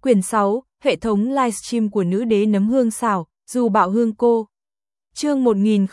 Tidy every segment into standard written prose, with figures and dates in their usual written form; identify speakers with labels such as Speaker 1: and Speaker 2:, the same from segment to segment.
Speaker 1: Quyển 6, hệ thống livestream của nữ đế nấm hương xào, dù bạo hương cô. Chương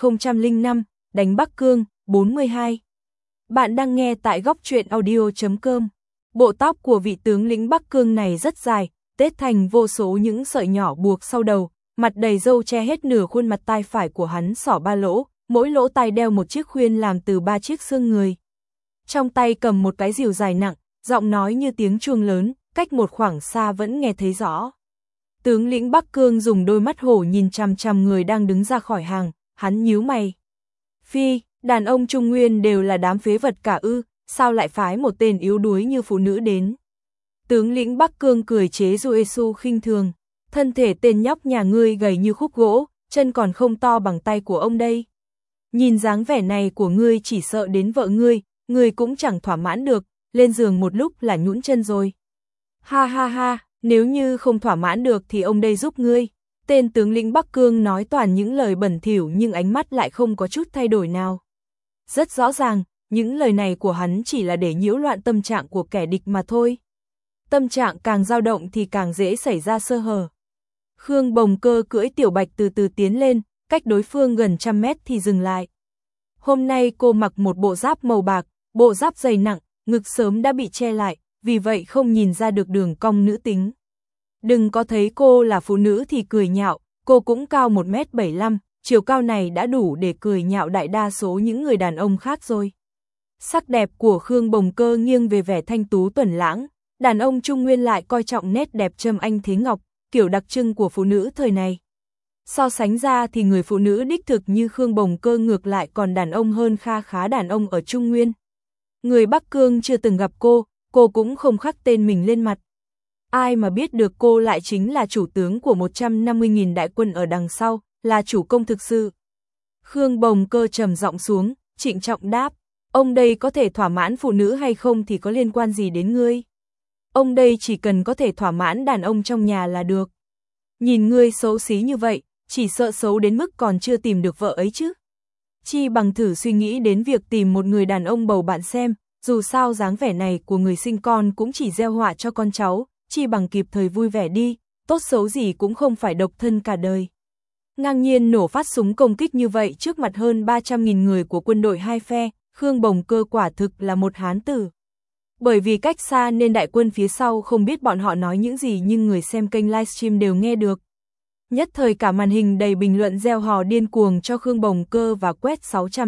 Speaker 1: 1005, đánh Bắc Cương, 42. Bạn đang nghe tại góc truyện audio.com. Bộ tóc của vị tướng lĩnh Bắc Cương này rất dài, tết thành vô số những sợi nhỏ buộc sau đầu, mặt đầy râu che hết nửa khuôn mặt tai phải của hắn xỏ 3 lỗ, mỗi lỗ tai đeo một chiếc khuyên làm từ 3 chiếc xương người. Trong tay cầm một cái rìu dài nặng, giọng nói như tiếng chuông lớn, cách một khoảng xa vẫn nghe thấy rõ. Tướng lĩnh Bắc Cương dùng đôi mắt hổ nhìn chằm chằm người đang đứng ra khỏi hàng, hắn nhíu mày. Phi, đàn ông Trung Nguyên đều là đám phế vật cả ư, sao lại phái một tên yếu đuối như phụ nữ đến? Tướng lĩnh Bắc Cương cười chế giễu khinh thường, thân thể tên nhóc nhà ngươi gầy như khúc gỗ, chân còn không to bằng tay của ông đây. Nhìn dáng vẻ này của ngươi chỉ sợ đến vợ ngươi cũng chẳng thỏa mãn được, lên giường một lúc là nhũn chân rồi. Ha ha ha, nếu như không thỏa mãn được thì ông đây giúp ngươi. Tên tướng lĩnh Bắc Cương nói toàn những lời bẩn thỉu nhưng ánh mắt lại không có chút thay đổi nào. Rất rõ ràng, những lời này của hắn chỉ là để nhiễu loạn tâm trạng của kẻ địch mà thôi. Tâm trạng càng dao động thì càng dễ xảy ra sơ hở. Khương Bồng Cơ cưỡi Tiểu Bạch từ từ tiến lên, cách đối phương gần 100 mét thì dừng lại. Hôm nay cô mặc một bộ giáp màu bạc, bộ giáp dày nặng, ngực sớm đã bị che lại, vì vậy không nhìn ra được đường cong nữ tính. Đừng có thấy cô là phụ nữ thì cười nhạo, cô cũng cao 1m75, chiều cao này đã đủ để cười nhạo đại đa số những người đàn ông khác rồi. Sắc đẹp của Khương Bồng Cơ nghiêng về vẻ thanh tú tuấn lãng, đàn ông Trung Nguyên lại coi trọng nét đẹp trâm anh thế ngọc, kiểu đặc trưng của phụ nữ thời này. So sánh ra thì người phụ nữ đích thực như Khương Bồng Cơ ngược lại còn đàn ông hơn kha khá đàn ông ở Trung Nguyên. Người Bắc Cương chưa từng gặp cô cũng không khắc tên mình lên mặt. Ai mà biết được cô lại chính là chủ tướng của 150.000 đại quân ở đằng sau, là chủ công thực sự. Khương Bồng Cơ trầm giọng xuống, trịnh trọng đáp, ông đây có thể thỏa mãn phụ nữ hay không thì có liên quan gì đến ngươi. Ông đây chỉ cần có thể thỏa mãn đàn ông trong nhà là được. Nhìn ngươi xấu xí như vậy, chỉ sợ xấu đến mức còn chưa tìm được vợ ấy chứ. Chi bằng thử suy nghĩ đến việc tìm một người đàn ông bầu bạn xem, dù sao dáng vẻ này của người sinh con cũng chỉ gieo họa cho con cháu, chi bằng kịp thời vui vẻ đi, tốt xấu gì cũng không phải độc thân cả đời. Ngang nhiên nổ phát súng công kích như vậy trước mặt hơn 300.000 người của quân đội hai phe, Khương Bồng Cơ quả thực là một hán tử. Bởi vì cách xa nên đại quân phía sau không biết bọn họ nói những gì nhưng người xem kênh livestream đều nghe được. Nhất thời cả màn hình đầy bình luận reo hò điên cuồng cho Khương Bồng Cơ và quét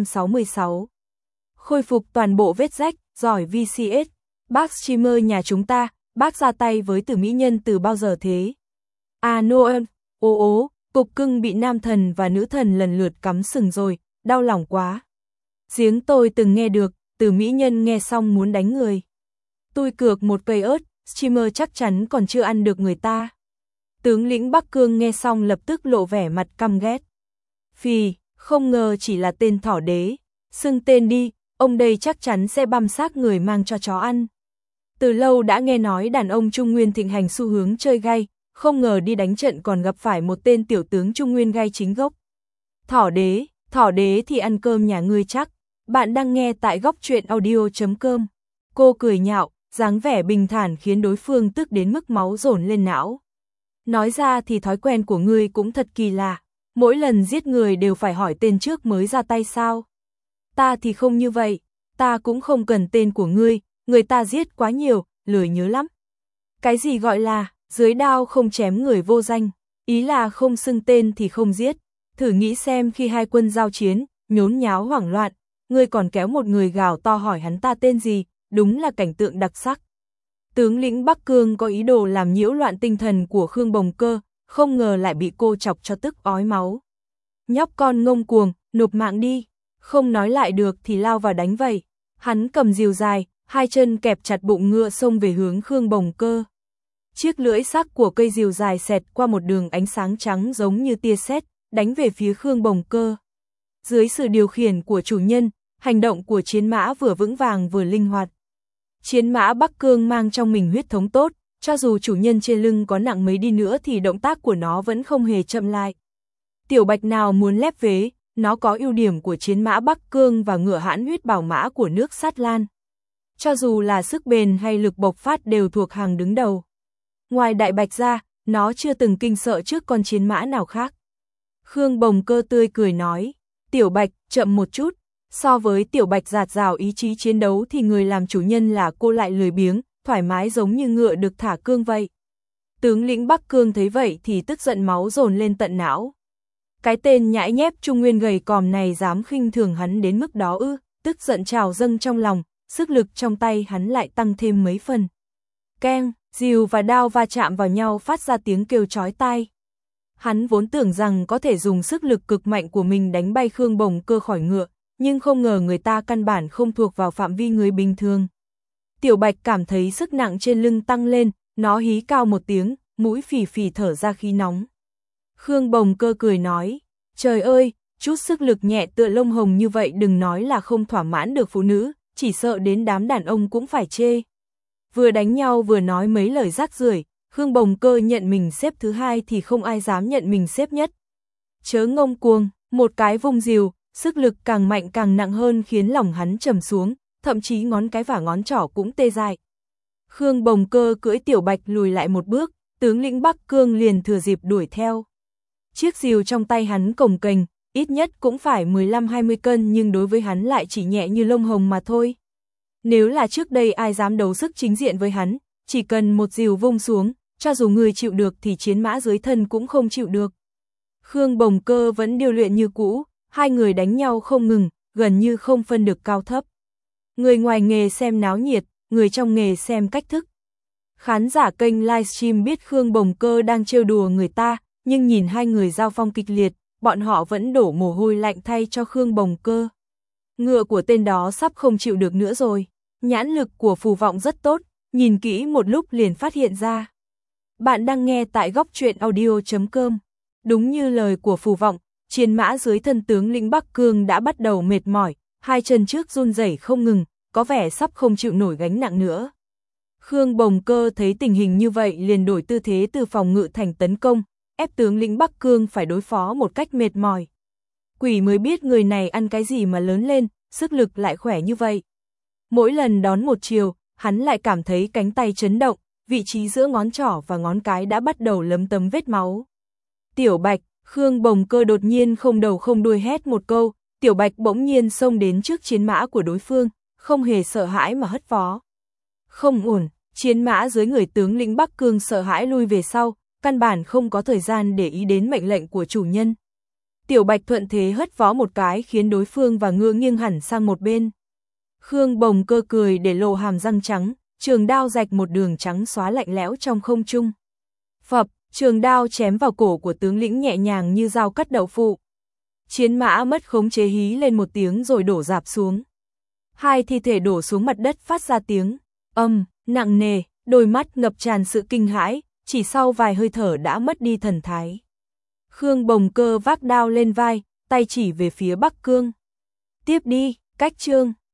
Speaker 1: 666. Khôi phục toàn bộ vết rách, giỏi VCS. Bác streamer nhà chúng ta, bác ra tay với Tử mỹ nhân từ bao giờ thế? À Noel, cục cưng bị nam thần và nữ thần lần lượt cắm sừng rồi, đau lòng quá. Giếng tôi từng nghe được, Tử mỹ nhân nghe xong muốn đánh người. Tôi cược một cây ớt, streamer chắc chắn còn chưa ăn được người ta. Tướng lĩnh Bắc Cương nghe xong lập tức lộ vẻ mặt căm ghét. Phì, không ngờ chỉ là tên thỏ đế. Xưng tên đi, ông đây chắc chắn sẽ băm xác người mang cho chó ăn. Từ lâu đã nghe nói đàn ông Trung Nguyên thịnh hành xu hướng chơi gay, không ngờ đi đánh trận còn gặp phải một tên tiểu tướng Trung Nguyên gay chính gốc. Thỏ đế thì ăn cơm nhà ngươi chắc. Bạn đang nghe tại góc truyện audio.com. Cô cười nhạo, dáng vẻ bình thản khiến đối phương tức đến mức máu dồn lên não. Nói ra thì thói quen của ngươi cũng thật kỳ lạ, mỗi lần giết người đều phải hỏi tên trước mới ra tay sao? Ta thì không như vậy, ta cũng không cần tên của ngươi, người ta giết quá nhiều, lười nhớ lắm. Cái gì gọi là, dưới đao không chém người vô danh, ý là không xưng tên thì không giết. Thử nghĩ xem khi hai quân giao chiến, nhốn nháo hoảng loạn, ngươi còn kéo một người gào to hỏi hắn ta tên gì, đúng là cảnh tượng đặc sắc. Tướng lĩnh Bắc Cương có ý đồ làm nhiễu loạn tinh thần của Khương Bồng Cơ, không ngờ lại bị cô chọc cho tức ói máu. Nhóc con ngông cuồng, nộp mạng đi, không nói lại được thì lao vào đánh vậy. Hắn cầm rìu dài, hai chân kẹp chặt bụng ngựa xông về hướng Khương Bồng Cơ. Chiếc lưỡi sắc của cây rìu dài xẹt qua một đường ánh sáng trắng giống như tia sét, đánh về phía Khương Bồng Cơ. Dưới sự điều khiển của chủ nhân, hành động của chiến mã vừa vững vàng vừa linh hoạt. Chiến mã Bắc Cương mang trong mình huyết thống tốt, cho dù chủ nhân trên lưng có nặng mấy đi nữa thì động tác của nó vẫn không hề chậm lại. Tiểu Bạch nào muốn lép vế, nó có ưu điểm của chiến mã Bắc Cương và ngựa hãn huyết bảo mã của nước Sát Lan. Cho dù là sức bền hay lực bộc phát đều thuộc hàng đứng đầu. Ngoài Đại Bạch ra, nó chưa từng kinh sợ trước con chiến mã nào khác. Khương Bồng Cơ tươi cười nói, Tiểu Bạch, chậm một chút, so với Tiểu Bạch dạt dào ý chí chiến đấu thì người làm chủ nhân là cô lại lười biếng, thoải mái giống như ngựa được thả cương vậy. Tướng lĩnh Bắc Cương thấy vậy thì tức giận máu dồn lên tận não. Cái tên nhãi nhép Trung Nguyên gầy còm này dám khinh thường hắn đến mức đó ư, tức giận trào dâng trong lòng, sức lực trong tay hắn lại tăng thêm mấy phần. Keng, rìu và đao va chạm vào nhau phát ra tiếng kêu chói tai. Hắn vốn tưởng rằng có thể dùng sức lực cực mạnh của mình đánh bay Khương Bồng Cơ khỏi ngựa, nhưng không ngờ người ta căn bản không thuộc vào phạm vi người bình thường. Tiểu Bạch cảm thấy sức nặng trên lưng tăng lên, nó hí cao một tiếng, mũi phì phì thở ra khí nóng. Khương Bồng Cơ cười nói, trời ơi, chút sức lực nhẹ tựa lông hồng như vậy đừng nói là không thỏa mãn được phụ nữ, chỉ sợ đến đám đàn ông cũng phải chê. Vừa đánh nhau vừa nói mấy lời rác rưởi, Khương Bồng Cơ nhận mình xếp thứ hai thì không ai dám nhận mình xếp nhất. Chớ ngông cuồng, một cái vung rìu, sức lực càng mạnh càng nặng hơn khiến lòng hắn trầm xuống, thậm chí ngón cái và ngón trỏ cũng tê dại. Khương Bồng Cơ cưỡi Tiểu Bạch lùi lại một bước, tướng lĩnh Bắc Cương liền thừa dịp đuổi theo. Chiếc rìu trong tay hắn cồng kềnh, ít nhất cũng phải 15-20 cân nhưng đối với hắn lại chỉ nhẹ như lông hồng mà thôi. Nếu là trước đây ai dám đấu sức chính diện với hắn, chỉ cần một rìu vung xuống, cho dù người chịu được thì chiến mã dưới thân cũng không chịu được. Khương Bồng Cơ vẫn điêu luyện như cũ, hai người đánh nhau không ngừng, gần như không phân được cao thấp. Người ngoài nghề xem náo nhiệt, người trong nghề xem cách thức. Khán giả kênh livestream biết Khương Bồng Cơ đang trêu đùa người ta, nhưng nhìn hai người giao phong kịch liệt, bọn họ vẫn đổ mồ hôi lạnh thay cho Khương Bồng Cơ. Ngựa của tên đó sắp không chịu được nữa rồi. Nhãn lực của Phù Vọng rất tốt, nhìn kỹ một lúc liền phát hiện ra. Bạn đang nghe tại góc truyện audio.com. Đúng như lời của Phù Vọng, chiến mã dưới thân tướng lĩnh Bắc Cương đã bắt đầu mệt mỏi, hai chân trước run rẩy không ngừng, có vẻ sắp không chịu nổi gánh nặng nữa. Khương Bồng Cơ thấy tình hình như vậy liền đổi tư thế từ phòng ngự thành tấn công, ép tướng lĩnh Bắc Cương phải đối phó một cách mệt mỏi. Quỷ mới biết người này ăn cái gì mà lớn lên, sức lực lại khỏe như vậy. Mỗi lần đón một chiều, hắn lại cảm thấy cánh tay chấn động, vị trí giữa ngón trỏ và ngón cái đã bắt đầu lấm tấm vết máu. Tiểu Bạch, Khương Bồng Cơ đột nhiên không đầu không đuôi hét một câu, Tiểu Bạch bỗng nhiên xông đến trước chiến mã của đối phương, không hề sợ hãi mà hất vó. Không ổn, chiến mã dưới người tướng lĩnh Bắc Cương sợ hãi lui về sau, căn bản không có thời gian để ý đến mệnh lệnh của chủ nhân. Tiểu Bạch thuận thế hất vó một cái khiến đối phương và ngựa nghiêng hẳn sang một bên. Khương Bồng Cơ cười để lộ hàm răng trắng, trường đao rạch một đường trắng xóa lạnh lẽo trong không trung. Phập, trường đao chém vào cổ của tướng lĩnh nhẹ nhàng như dao cắt đậu phụ. Chiến mã mất khống chế hí lên một tiếng rồi đổ rạp xuống. Hai thi thể đổ xuống mặt đất phát ra tiếng nặng nề, đôi mắt ngập tràn sự kinh hãi, chỉ sau vài hơi thở đã mất đi thần thái. Khương Bồng Cơ vác đao lên vai, tay chỉ về phía Bắc Cương. Tiếp đi, cách chương.